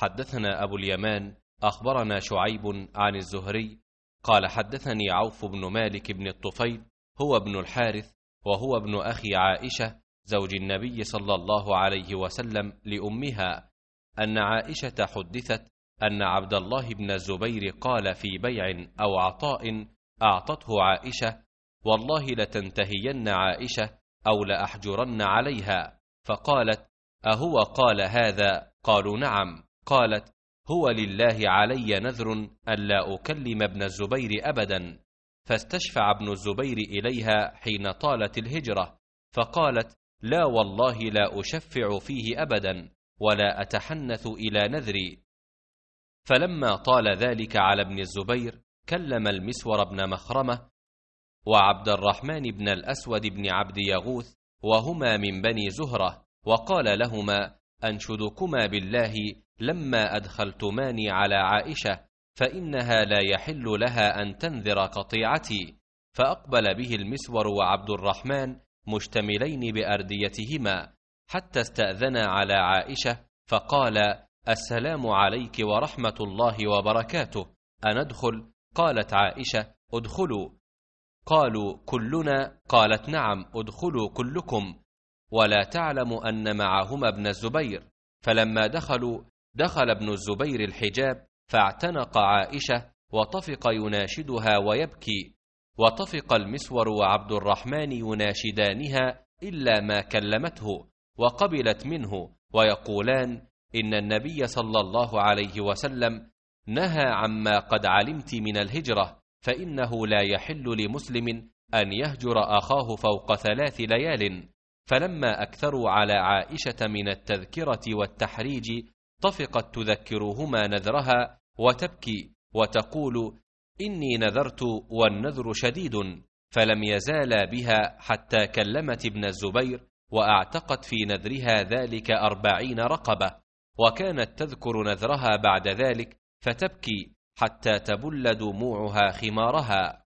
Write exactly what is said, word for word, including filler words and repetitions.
حدثنا أبو اليمان أخبرنا شعيب عن الزهري قال حدثني عوف بن مالك بن الطفيل هو ابن الحارث وهو ابن أخي عائشة زوج النبي صلى الله عليه وسلم لأمها أن عائشة حدثت أن عبد الله بن الزبير قال في بيع أو عطاء أعطته عائشة: والله لتنتهين عائشة أو لأحجرن عليها. فقالت: أهو قال هذا؟ قالوا: نعم. قالت: هو لله علي نذر ألا أكلم ابن الزبير أبدا. فاستشفع ابن الزبير إليها حين طالت الهجرة، فقالت: لا والله لا أشفع فيه أبدا ولا أتحنث إلى نذري. فلما طال ذلك على ابن الزبير كلم المسور بن مخرمة وعبد الرحمن بن الأسود بن عبد يغوث وهما من بني زهرة، وقال لهما: أنشدكما بالله لما أدخلتماني على عائشة فإنها لا يحل لها أن تنذر قطيعتي. فأقبل به المسور وعبد الرحمن مشتملين بأرديتهما حتى استأذنا على عائشة، فقال: السلام عليك ورحمة الله وبركاته، أندخل؟ قالت عائشة: ادخلوا. قالوا: كلنا؟ قالت: نعم، ادخلوا كلكم. ولا تعلم أن معهما ابن الزبير. فلما دخلوا دخل ابن الزبير الحجاب فاعتنق عائشة وطفق يناشدها ويبكي، وطفق المسور وعبد الرحمن يناشدانها إلا ما كلمته، وقبلت منه ويقولان: إن النبي صلى الله عليه وسلم نهى عما قد علمت من الهجرة، فإنه لا يحل لمسلم أن يهجر أخاه فوق ثلاث ليال. فلما أكثروا على عائشة من التذكرة والتحريج طفقت تذكرهما نذرها وتبكي وتقول: إني نذرت والنذر شديد. فلم يزالا بها حتى كلمت ابن الزبير وأعتقت في نذرها ذلك أربعين رقبة، وكانت تذكر نذرها بعد ذلك فتبكي حتى تبل دموعها خمارها.